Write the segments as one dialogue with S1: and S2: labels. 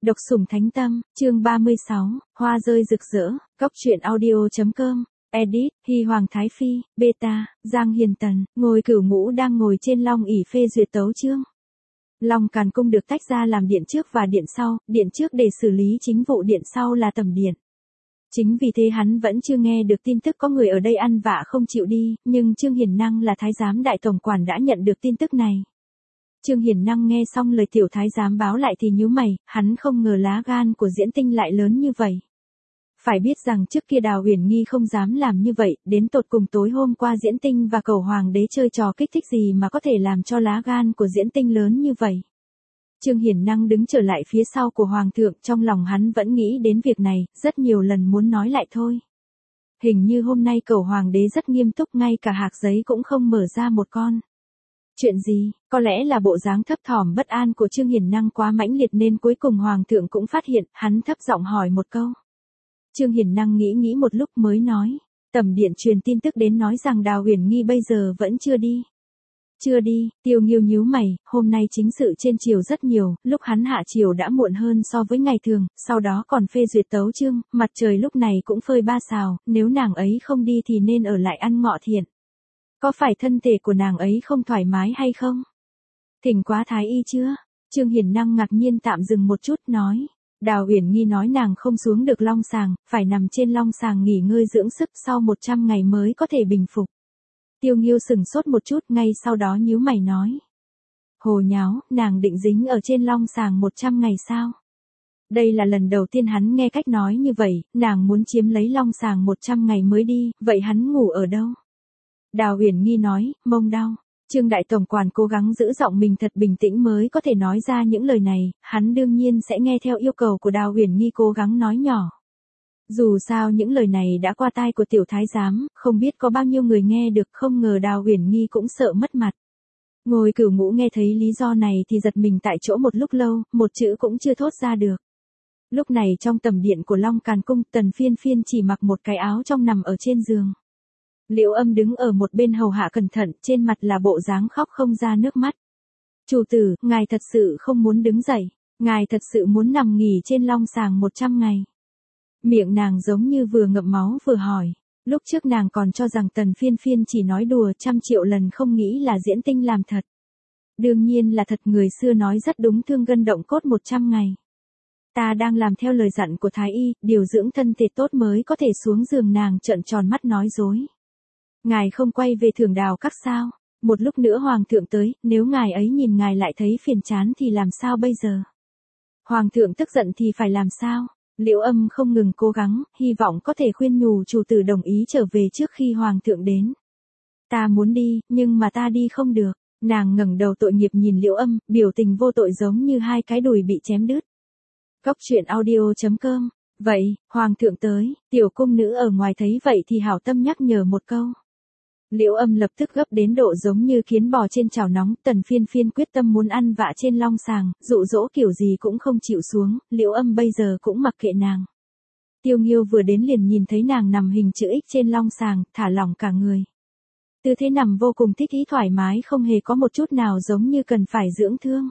S1: Độc sủng thánh tâm, chương 36, hoa rơi rực rỡ, góc truyện audio.com, edit, Hy Hoàng Thái Phi, beta, Giang Hiền Tần, Ngôi Cửu Ngũ đang ngồi trên long ỷ phê duyệt tấu chương. Long Càn Cung được tách ra làm điện trước và điện sau, điện trước để xử lý chính vụ, điện sau là tẩm điện. Chính vì thế hắn vẫn chưa nghe được tin tức có người ở đây ăn vạ không chịu đi, nhưng Trương Hiền Năng là thái giám đại tổng quản đã nhận được tin tức này. Trương Hiền Năng nghe xong lời tiểu thái giám báo lại thì nhíu mày, hắn không ngờ lá gan của Diễn Tinh lại lớn như vậy. Phải biết rằng trước kia Đào Uyển Nghi không dám làm như vậy, đến tột cùng tối hôm qua Diễn Tinh và Cẩu Hoàng đế chơi trò kích thích gì mà có thể làm cho lá gan của Diễn Tinh lớn như vậy. Trương Hiền Năng đứng trở lại phía sau của Hoàng thượng, trong lòng hắn vẫn nghĩ đến việc này, rất nhiều lần muốn nói lại thôi. Hình như hôm nay Cẩu Hoàng đế rất nghiêm túc, ngay cả hạc giấy cũng không mở ra một con. Chuyện gì, có lẽ là bộ dáng thấp thỏm bất an của Trương Hiền Năng quá mãnh liệt nên cuối cùng Hoàng thượng cũng phát hiện, hắn thấp giọng hỏi một câu. Trương Hiền Năng nghĩ một lúc mới nói, tẩm điện truyền tin tức đến nói rằng Đào Uyển Nghi bây giờ vẫn chưa đi. Chưa đi, Tiêu Nghiêu nhíu mày, hôm nay chính sự trên triều rất nhiều, lúc hắn hạ triều đã muộn hơn so với ngày thường, sau đó còn phê duyệt tấu chương, mặt trời lúc này cũng phơi ba sào, nếu nàng ấy không đi thì nên ở lại ăn ngọ thiện. Có phải thân thể của nàng ấy không thoải mái hay không? Thỉnh quá thái y chưa? Trương Hiền Năng ngạc nhiên tạm dừng một chút nói. Đào Uyển Nghi nói nàng không xuống được long sàng, phải nằm trên long sàng nghỉ ngơi dưỡng sức, sau 100 ngày mới có thể bình phục. Tiêu Nghiêu sừng sốt một chút, ngay sau đó nhíu mày nói. Hồ nháo, nàng định dính ở trên long sàng 100 ngày sao? Đây là lần đầu tiên hắn nghe cách nói như vậy, nàng muốn chiếm lấy long sàng 100 ngày mới đi, vậy hắn ngủ ở đâu? Đào Uyển Nghi nói, mông đau. Trương đại tổng quản cố gắng giữ giọng mình thật bình tĩnh mới có thể nói ra những lời này, hắn đương nhiên sẽ nghe theo yêu cầu của Đào Uyển Nghi, cố gắng nói nhỏ. Dù sao những lời này đã qua tai của tiểu thái giám, không biết có bao nhiêu người nghe được, không ngờ Đào Uyển Nghi cũng sợ mất mặt. Ngôi Cửu Ngũ nghe thấy lý do này thì giật mình tại chỗ một lúc lâu, một chữ cũng chưa thốt ra được. Lúc này trong tầm điện của Long Càn Cung, Tần Phiên Phiên chỉ mặc một cái áo trong nằm ở trên giường. Liễu Âm đứng ở một bên hầu hạ cẩn thận, trên mặt là bộ dáng khóc không ra nước mắt. Chủ tử, ngài thật sự không muốn đứng dậy, ngài thật sự muốn nằm nghỉ trên long sàng 100 ngày. Miệng nàng giống như vừa ngậm máu vừa hỏi, lúc trước nàng còn cho rằng Tần Phiên Phiên chỉ nói đùa, 100.000.000 lần không nghĩ là Diễn Tinh làm thật. Đương nhiên là thật, người xưa nói rất đúng, thương gân động cốt 100 ngày. Ta đang làm theo lời dặn của Thái Y, điều dưỡng thân thể tốt mới có thể xuống giường. Nàng trợn tròn mắt nói dối. Ngài không quay về Thưởng Đào Các sao? Một lúc nữa Hoàng thượng tới, nếu ngài ấy nhìn ngài lại thấy phiền chán thì làm sao bây giờ? Hoàng thượng tức giận thì phải làm sao? Liễu Âm không ngừng cố gắng, hy vọng có thể khuyên nhủ chủ tử đồng ý trở về trước khi Hoàng thượng đến. Ta muốn đi, nhưng mà ta đi không được. Nàng ngẩng đầu tội nghiệp nhìn Liễu Âm, biểu tình vô tội giống như hai cái đùi bị chém đứt. Góc truyện audio.com. Vậy, Hoàng thượng tới, tiểu cung nữ ở ngoài thấy vậy thì hảo tâm nhắc nhở một câu. Liễu Âm lập tức gấp đến độ giống như kiến bò trên chảo nóng, Tần Phiên Phiên quyết tâm muốn ăn vạ trên long sàng, dụ dỗ kiểu gì cũng không chịu xuống, Liễu Âm bây giờ cũng mặc kệ nàng. Tiêu Nghiêu vừa đến liền nhìn thấy nàng nằm hình chữ X trên long sàng, thả lỏng cả người. Tư thế nằm vô cùng thích ý thoải mái, không hề có một chút nào giống như cần phải dưỡng thương.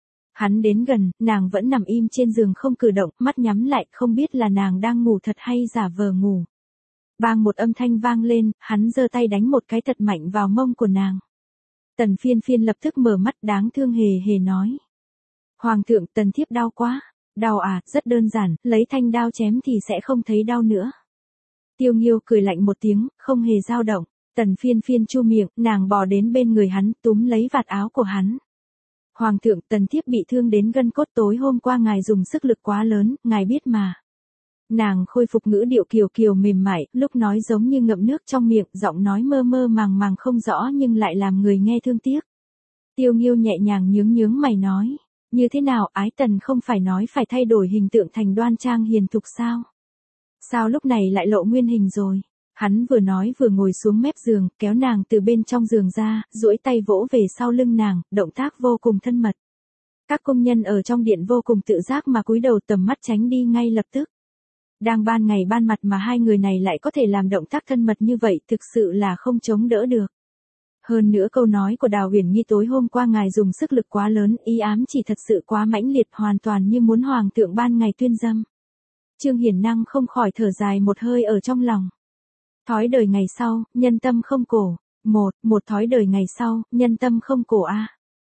S1: Hắn đến gần, nàng vẫn nằm im trên giường không cử động, mắt nhắm lại, không biết là nàng đang ngủ thật hay giả vờ ngủ. Bang một âm thanh vang lên, hắn giơ tay đánh một cái thật mạnh vào mông của nàng. Tần Phiên Phiên lập tức mở mắt đáng thương hề hề nói. Hoàng thượng, tần thiếp đau quá. Đau à, rất đơn giản, lấy thanh đao chém thì sẽ không thấy đau nữa. Tiêu Nghiêu cười lạnh một tiếng, không hề dao động. Tần Phiên Phiên chu miệng, nàng bò đến bên người hắn, túm lấy vạt áo của hắn. Hoàng thượng, tần thiếp bị thương đến gân cốt, tối hôm qua ngài dùng sức lực quá lớn, ngài biết mà. Nàng khôi phục ngữ điệu kiều kiều mềm mại, lúc nói giống như ngậm nước trong miệng, giọng nói mơ mơ màng màng không rõ nhưng lại làm người nghe thương tiếc. Tiêu Nghiêu nhẹ nhàng nhướng mày nói, như thế nào, ái tần không phải nói phải thay đổi hình tượng thành đoan trang hiền thục sao? Sao lúc này lại lộ nguyên hình rồi? Hắn vừa nói vừa ngồi xuống mép giường, kéo nàng từ bên trong giường ra, duỗi tay vỗ về sau lưng nàng, động tác vô cùng thân mật. Các công nhân ở trong điện vô cùng tự giác mà cúi đầu, tầm mắt tránh đi ngay lập tức. Đang ban ngày ban mặt mà hai người này lại có thể làm động tác thân mật như vậy, thực sự là không chống đỡ được. Hơn nữa câu nói của Đào Uyển Nhi tối hôm qua ngài dùng sức lực quá lớn, ý ám chỉ thật sự quá mãnh liệt, hoàn toàn như muốn hoàng thượng ban ngày tuyên dâm. Trương Hiền Năng không khỏi thở dài một hơi ở trong lòng. Thói đời ngày sau, nhân tâm không cổ. Một thói đời ngày sau, nhân tâm không cổ a.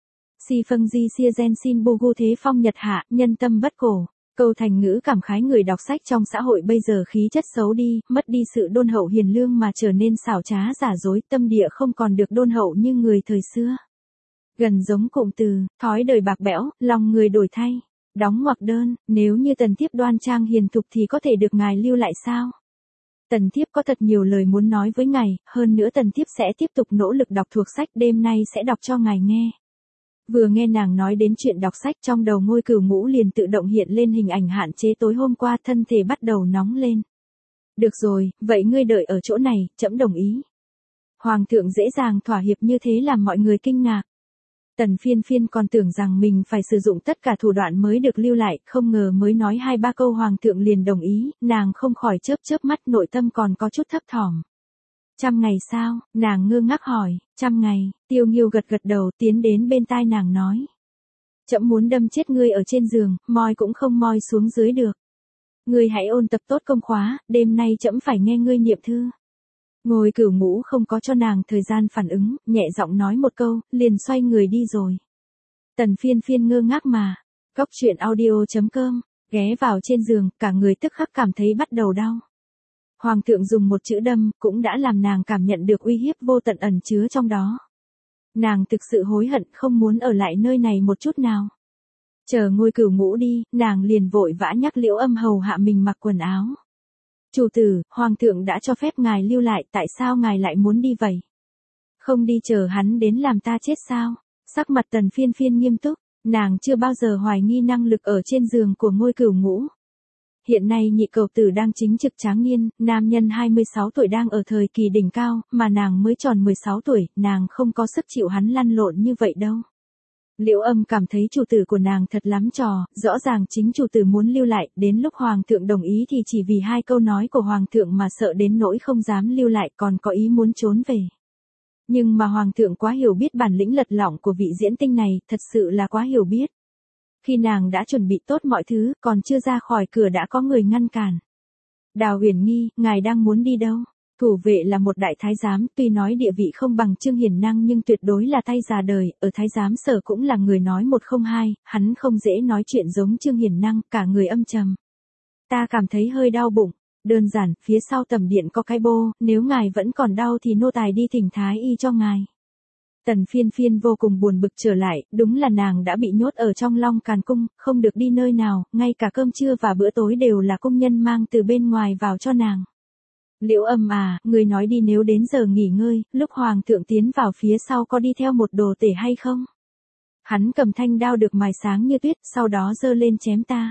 S1: Si phân di xia gen xin bugu thế phong nhật hạ, nhân tâm bất cổ. Câu thành ngữ cảm khái người đọc sách trong xã hội bây giờ khí chất xấu đi, mất đi sự đôn hậu hiền lương mà trở nên xảo trá giả dối, tâm địa không còn được đôn hậu như người thời xưa. Gần giống cụm từ, thói đời bạc bẽo, lòng người đổi thay. Đóng ngoặc đơn, nếu như Tần Thiếp đoan trang hiền thục thì có thể được ngài lưu lại sao? Tần Thiếp có thật nhiều lời muốn nói với ngài, hơn nữa Tần Thiếp sẽ tiếp tục nỗ lực đọc thuộc sách, đêm nay sẽ đọc cho ngài nghe. Vừa nghe nàng nói đến chuyện đọc sách, trong đầu Ngôi Cửu Ngũ liền tự động hiện lên hình ảnh hạn chế tối hôm qua, thân thể bắt đầu nóng lên. Được rồi, vậy ngươi đợi ở chỗ này, trẫm đồng ý. Hoàng thượng dễ dàng thỏa hiệp như thế làm mọi người kinh ngạc. Tần Phiên Phiên còn tưởng rằng mình phải sử dụng tất cả thủ đoạn mới được lưu lại, không ngờ mới nói 2-3 câu hoàng thượng liền đồng ý, nàng không khỏi chớp chớp mắt, nội tâm còn có chút thấp thỏm. 100 ngày sao? Nàng ngơ ngác hỏi. 100 ngày, Tiêu Nghiêu gật gật đầu, tiến đến bên tai nàng nói. Trẫm muốn đâm chết ngươi ở trên giường, moi cũng không moi xuống dưới được. Ngươi hãy ôn tập tốt công khóa, đêm nay trẫm phải nghe ngươi niệm thư. Ngôi Cửu Ngũ không có cho nàng thời gian phản ứng, nhẹ giọng nói một câu, liền xoay người đi rồi. Tần Phiên Phiên ngơ ngác mà. Cóc truyện audio.com, ghé vào trên giường, cả người tức khắc cảm thấy bắt đầu đau. Hoàng thượng dùng một chữ đâm, cũng đã làm nàng cảm nhận được uy hiếp vô tận ẩn chứa trong đó. Nàng thực sự hối hận, không muốn ở lại nơi này một chút nào. Chờ Ngôi Cửu Ngũ đi, nàng liền vội vã nhắc Liễu Âm hầu hạ mình mặc quần áo. Chủ tử, hoàng thượng đã cho phép ngài lưu lại, tại sao ngài lại muốn đi vậy? Không đi chờ hắn đến làm ta chết sao? Sắc mặt Tần Phiên Phiên nghiêm túc, nàng chưa bao giờ hoài nghi năng lực ở trên giường của Ngôi Cửu Ngũ. Hiện nay nhị cậu tử đang chính trực tráng niên, nam nhân 26 tuổi đang ở thời kỳ đỉnh cao, mà nàng mới tròn 16 tuổi, nàng không có sức chịu hắn lăn lộn như vậy đâu. Liễu Âm cảm thấy chủ tử của nàng thật lắm trò, rõ ràng chính chủ tử muốn lưu lại, đến lúc hoàng thượng đồng ý thì chỉ vì 2 câu nói của hoàng thượng mà sợ đến nỗi không dám lưu lại, còn có ý muốn trốn về. Nhưng mà hoàng thượng quá hiểu biết bản lĩnh lật lọng của vị diễn tinh này, thật sự là quá hiểu biết. Khi nàng đã chuẩn bị tốt mọi thứ, còn chưa ra khỏi cửa đã có người ngăn cản. Đào Uyển Nhi, ngài đang muốn đi đâu? Thủ vệ là một đại thái giám, tuy nói địa vị không bằng Trương Hiền Năng nhưng tuyệt đối là tay già đời, ở thái giám sở cũng là người nói một không hai, hắn không dễ nói chuyện giống Trương Hiền Năng, cả người âm trầm. Ta cảm thấy hơi đau bụng, đơn giản, phía sau tầm điện có cái bô, nếu ngài vẫn còn đau thì nô tài đi thỉnh thái y cho ngài. Tần Phiên Phiên vô cùng buồn bực trở lại, đúng là nàng đã bị nhốt ở trong Long Càn Cung, không được đi nơi nào, ngay cả cơm trưa và bữa tối đều là công nhân mang từ bên ngoài vào cho nàng. Liễu Âm à, người nói đi, nếu đến giờ nghỉ ngơi, lúc hoàng thượng tiến vào phía sau có đi theo một đồ tể hay không? Hắn cầm thanh đao được mài sáng như tuyết, sau đó giơ lên chém ta.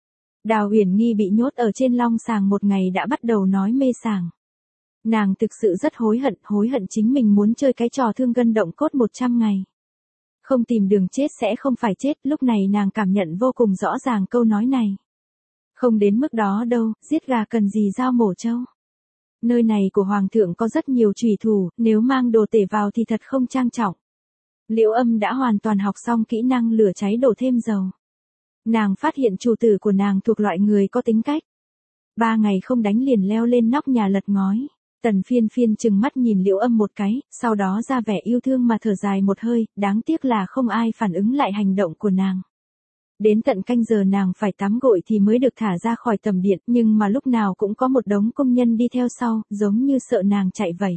S1: Đào Uyển Nhi bị nhốt ở trên long sàng một ngày đã bắt đầu nói mê sảng. Nàng thực sự rất hối hận chính mình muốn chơi cái trò thương gân động cốt 100 ngày. Không tìm đường chết sẽ không phải chết, lúc này nàng cảm nhận vô cùng rõ ràng câu nói này. Không đến mức đó đâu, giết gà cần gì dao mổ trâu. Nơi này của hoàng thượng có rất nhiều chủy thủ, nếu mang đồ tể vào thì thật không trang trọng. Liễu Âm đã hoàn toàn học xong kỹ năng lửa cháy đổ thêm dầu. Nàng phát hiện chủ tử của nàng thuộc loại người có tính cách. 3 ngày không đánh liền leo lên nóc nhà lật ngói. Tần Phiên Phiên trừng mắt nhìn Liễu Âm một cái, sau đó ra vẻ yêu thương mà thở dài một hơi, đáng tiếc là không ai phản ứng lại hành động của nàng. Đến tận canh giờ nàng phải tắm gội thì mới được thả ra khỏi tầm điện, nhưng mà lúc nào cũng có một đống công nhân đi theo sau, giống như sợ nàng chạy vậy.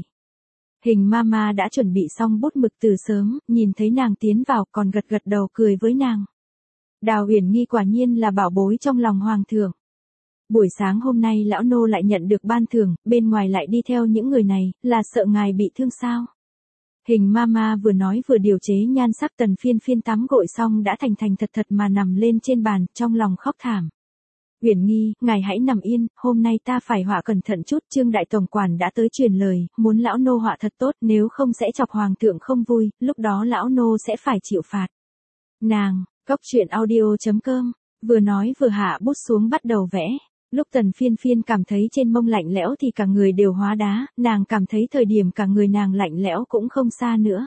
S1: Hình Mama đã chuẩn bị xong bút mực từ sớm, nhìn thấy nàng tiến vào còn gật gật đầu cười với nàng. Đào Uyển Nhi quả nhiên là bảo bối trong lòng hoàng thượng. Buổi sáng hôm nay lão nô lại nhận được ban thưởng, bên ngoài lại đi theo những người này, là sợ ngài bị thương sao? Hình Mama vừa nói vừa điều chế nhan sắc. Tần Phiên Phiên tắm gội xong đã thành thật mà nằm lên trên bàn, trong lòng khóc thảm. Uyển Nhi, ngài hãy nằm yên, hôm nay ta phải họa cẩn thận chút, Trương đại tổng quản đã tới truyền lời, muốn lão nô họa thật tốt, nếu không sẽ chọc hoàng thượng không vui, lúc đó lão nô sẽ phải chịu phạt. Nàng, Cóc truyện audio.com, vừa nói vừa hạ bút xuống bắt đầu vẽ. Lúc Tần Phiên Phiên cảm thấy trên mông lạnh lẽo thì cả người đều hóa đá, nàng cảm thấy thời điểm cả người nàng lạnh lẽo cũng không xa nữa.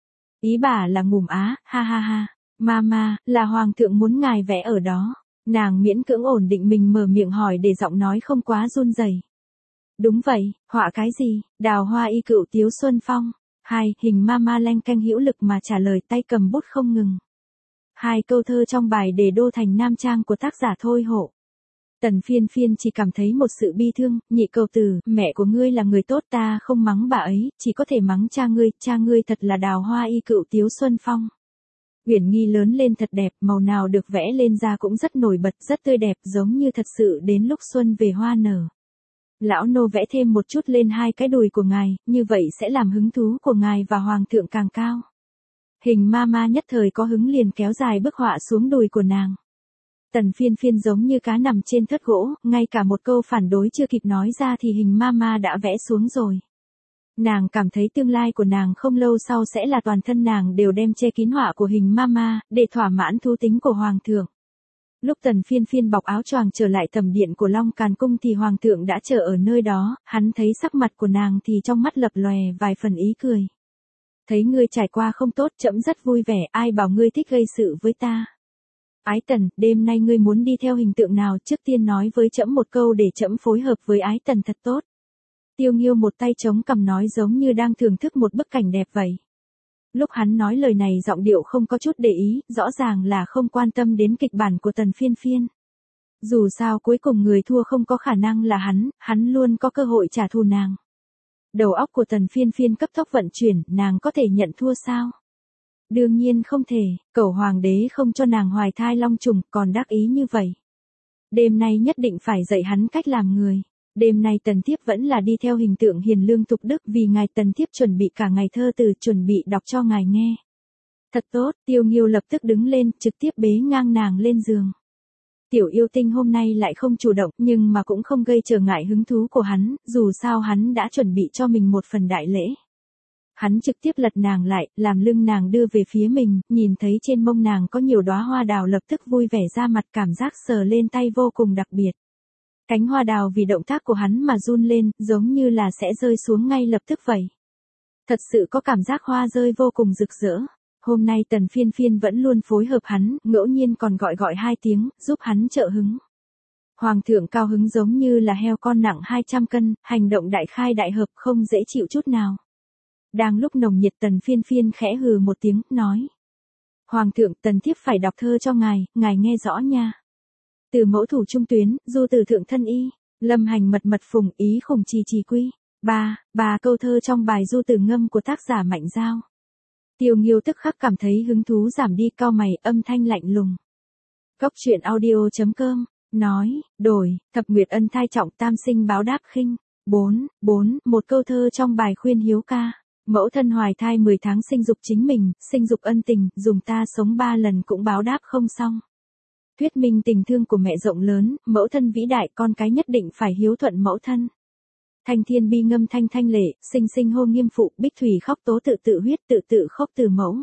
S1: Ý bà là ngủm á, ha ha ha, mama, là hoàng thượng muốn ngài vẽ ở đó. Nàng miễn cưỡng ổn định mình mở miệng hỏi để giọng nói không quá run rẩy. Đúng vậy, họa cái gì, đào hoa y cựu tiếu xuân phong. Hai, hình mama lanh canh hữu lực mà trả lời tay cầm bút không ngừng. Hai câu thơ trong bài Đề đô thành Nam Trang của tác giả Thôi Hộ. Tần Phiên Phiên chỉ cảm thấy một sự bi thương, nhị cầu từ, mẹ của ngươi là người tốt ta không mắng bà ấy, chỉ có thể mắng cha ngươi thật là đào hoa y cựu tiếu xuân phong. Uyển Nghi lớn lên thật đẹp, màu nào được vẽ lên da cũng rất nổi bật, rất tươi đẹp, giống như thật sự đến lúc xuân về hoa nở. Lão nô vẽ thêm một chút lên hai cái đùi của ngài, như vậy sẽ làm hứng thú của ngài và hoàng thượng càng cao. Hình mama nhất thời có hứng liền kéo dài bức họa xuống đùi của nàng. Tần Phiên Phiên giống như cá nằm trên thớt gỗ, ngay cả một câu phản đối chưa kịp nói ra thì hình mama đã vẽ xuống rồi. Nàng cảm thấy tương lai của nàng không lâu sau sẽ là toàn thân nàng đều đem che kín họa của hình mama, để thỏa mãn thú tính của hoàng thượng. Lúc Tần Phiên Phiên bọc áo choàng trở lại tầm điện của Long Càn Cung thì hoàng thượng đã chờ ở nơi đó, hắn thấy sắc mặt của nàng thì trong mắt lập lòe vài phần ý cười. Thấy ngươi trải qua không tốt, trẫm rất vui vẻ, ai bảo ngươi thích gây sự với ta. Ái Tần, đêm nay ngươi muốn đi theo hình tượng nào, trước tiên nói với trẫm một câu để trẫm phối hợp với Ái Tần thật tốt. Tiêu Nghiêu một tay chống cằm nói giống như đang thưởng thức một bức cảnh đẹp vậy. Lúc hắn nói lời này giọng điệu không có chút để ý, rõ ràng là không quan tâm đến kịch bản của Tần Phiên Phiên. Dù sao cuối cùng người thua không có khả năng là hắn luôn có cơ hội trả thù nàng. Đầu óc của Tần Phiên Phiên cấp tốc vận chuyển, nàng có thể nhận thua sao? Đương nhiên không thể, cẩu hoàng đế không cho nàng hoài thai long trùng, còn đắc ý như vậy. Đêm nay nhất định phải dạy hắn cách làm người. Đêm nay Tần Thiếp vẫn là đi theo hình tượng hiền lương tục đức vì ngài Tần Thiếp chuẩn bị cả ngày thơ từ chuẩn bị đọc cho ngài nghe. Thật tốt, Tiêu Nghiêu lập tức đứng lên, trực tiếp bế ngang nàng lên giường. Tiểu yêu tinh hôm nay lại không chủ động nhưng mà cũng không gây trở ngại hứng thú của hắn, dù sao hắn đã chuẩn bị cho mình một phần đại lễ. Hắn trực tiếp lật nàng lại, làm lưng nàng đưa về phía mình, nhìn thấy trên mông nàng có nhiều đóa hoa đào lập tức vui vẻ ra mặt, cảm giác sờ lên tay vô cùng đặc biệt. Cánh hoa đào vì động tác của hắn mà run lên, giống như là sẽ rơi xuống ngay lập tức vậy. Thật sự có cảm giác hoa rơi vô cùng rực rỡ. Hôm nay Tần Phiên Phiên vẫn luôn phối hợp hắn, ngẫu nhiên còn gọi hai tiếng, giúp hắn trợ hứng. Hoàng thượng cao hứng giống như là heo con nặng 200 cân, hành động đại khai đại hợp không dễ chịu chút nào. Đang lúc nồng nhiệt Tần Phiên Phiên khẽ hừ một tiếng, nói. Hoàng thượng, Tần Thiếp phải đọc thơ cho ngài nghe rõ nha. Từ mẫu thủ trung tuyến, du từ thượng thân y, lâm hành mật phùng, ý khủng trì quy. Ba câu thơ trong bài du từ ngâm của tác giả Mạnh Giao. Tiêu Nghiêu tức khắc cảm thấy hứng thú giảm đi, cau mày, âm thanh lạnh lùng. Góc truyện audio.com, nói, đổi, thập nguyệt ân thai trọng tam sinh báo đáp khinh. 4, một câu thơ trong bài khuyên hiếu ca. Mẫu thân hoài thai 10 tháng sinh dục chính mình, sinh dục ân tình, dùng ta sống 3 lần cũng báo đáp không xong. Thuyết minh tình thương của mẹ rộng lớn, mẫu thân vĩ đại, con cái nhất định phải hiếu thuận mẫu thân. Thanh thiên bi ngâm thanh lệ, sinh hô nghiêm phụ, bích thủy khóc tố tự huyết, tự khóc từ mẫu.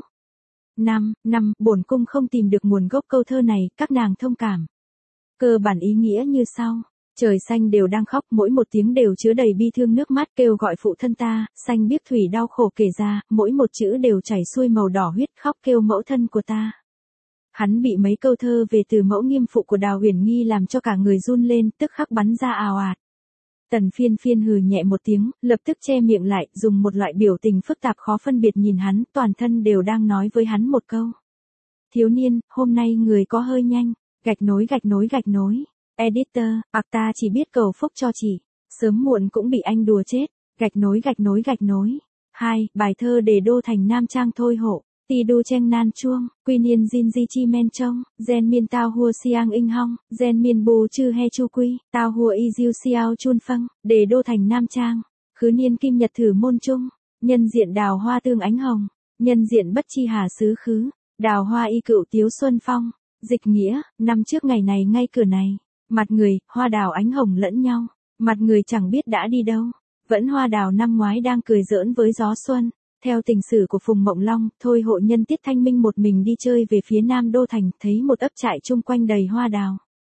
S1: 5, bổn cung không tìm được nguồn gốc câu thơ này, các nàng thông cảm. Cơ bản ý nghĩa như sau. Trời xanh đều đang khóc, mỗi một tiếng đều chứa đầy bi thương nước mắt kêu gọi phụ thân ta, xanh biếc thủy đau khổ kể ra, mỗi một chữ đều chảy xuôi màu đỏ huyết khóc kêu mẫu thân của ta. Hắn bị mấy câu thơ về từ mẫu nghiêm phụ của Đào Uyển Nghi làm cho cả người run lên, tức khắc bắn ra ào ạt. Tần Phiên Phiên hừ nhẹ một tiếng, lập tức che miệng lại, dùng một loại biểu tình phức tạp khó phân biệt nhìn hắn, toàn thân đều đang nói với hắn một câu. Thiếu niên, hôm nay người có hơi nhanh, gạch nối. Editor, ta chỉ biết cầu phúc cho chị, sớm muộn cũng bị anh đùa chết, gạch nối. 2, bài thơ Đề đô thành Nam Trang Thôi Hộ. Ti đu chen nan chuông, quy niên jin di chi men trông, gen miên tao hua siang inh hong, gen miên bù chư he chu quy, tao hua y diêu xiao chun phăng, Đề đô thành Nam Trang, khứ niên kim nhật thử môn trung, nhân diện đào hoa tương ánh hồng, nhân diện bất chi hà xứ khứ, đào hoa y cựu tiếu xuân phong, dịch nghĩa, năm trước ngày này ngay cửa này, mặt người, hoa đào ánh hồng lẫn nhau, mặt người chẳng biết đã đi đâu, vẫn hoa đào năm ngoái đang cười giỡn với gió xuân. Theo tình sử của Phùng Mộng Long, Thôi Hộ nhân tiết thanh minh một mình đi chơi về phía Nam Đô Thành, thấy một ấp trại chung quanh đầy hoa đào.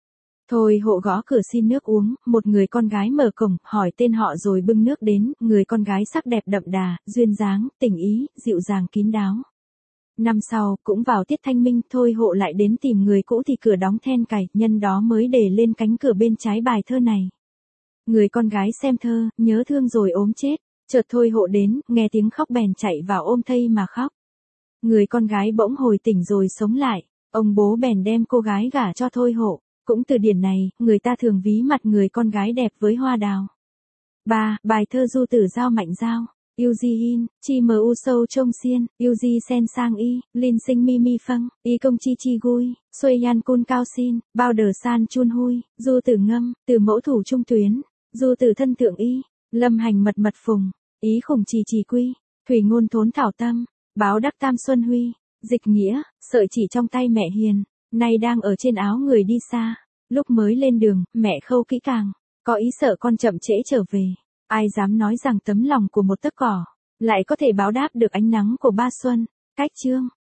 S1: Thôi hộ gõ cửa xin nước uống, một người con gái mở cổng, hỏi tên họ rồi bưng nước đến, người con gái sắc đẹp đậm đà, duyên dáng, tình ý, dịu dàng kín đáo. Năm sau, cũng vào tiết thanh minh, Thôi hộ lại then tìm người cũ thì cửa đóng then cài, nhân đó mới để lên cánh cửa bên trái bài thơ này. Người con gái xem thơ, nhớ thương rồi ốm chết, chợt Thôi hộ đến, nghe tiếng khóc bèn chạy vào ôm thây mà khóc. Người con gái bỗng hồi tỉnh rồi sống lại, ông bố bèn đem cô gái gả cho Thôi hộ. Cũng từ điển này, người ta thường ví mặt người con gái đẹp với hoa đào. 3. Bài thơ Du Tử Giao Mạnh Giao. Yêu Di In, Chi Mu Sâu Trông Xiên, Yêu Di Sen Sang Y, Linh Sinh Mi Mi Phăng, Y Công Chi Chi Gui, Xuôi Yan Cun Cao Xin, Bao Đờ San Chun Hui, Du Tử Ngâm, Từ Mẫu Thủ Trung Tuyến, Du Tử Thân Tượng Y, Lâm Hành Mật Mật Phùng, Ý Khủng Trì Trì Quy, Thủy Ngôn Thốn Thảo Tâm, Báo Đắc Tam Xuân Huy, Dịch nghĩa, sợi chỉ trong tay mẹ hiền, nay đang ở trên áo người đi xa. Lúc mới lên đường, mẹ khâu kỹ càng, có ý sợ con chậm trễ trở về. Ai dám nói rằng tấm lòng của một tấc cỏ lại có thể báo đáp được ánh nắng của ba xuân. Cách chương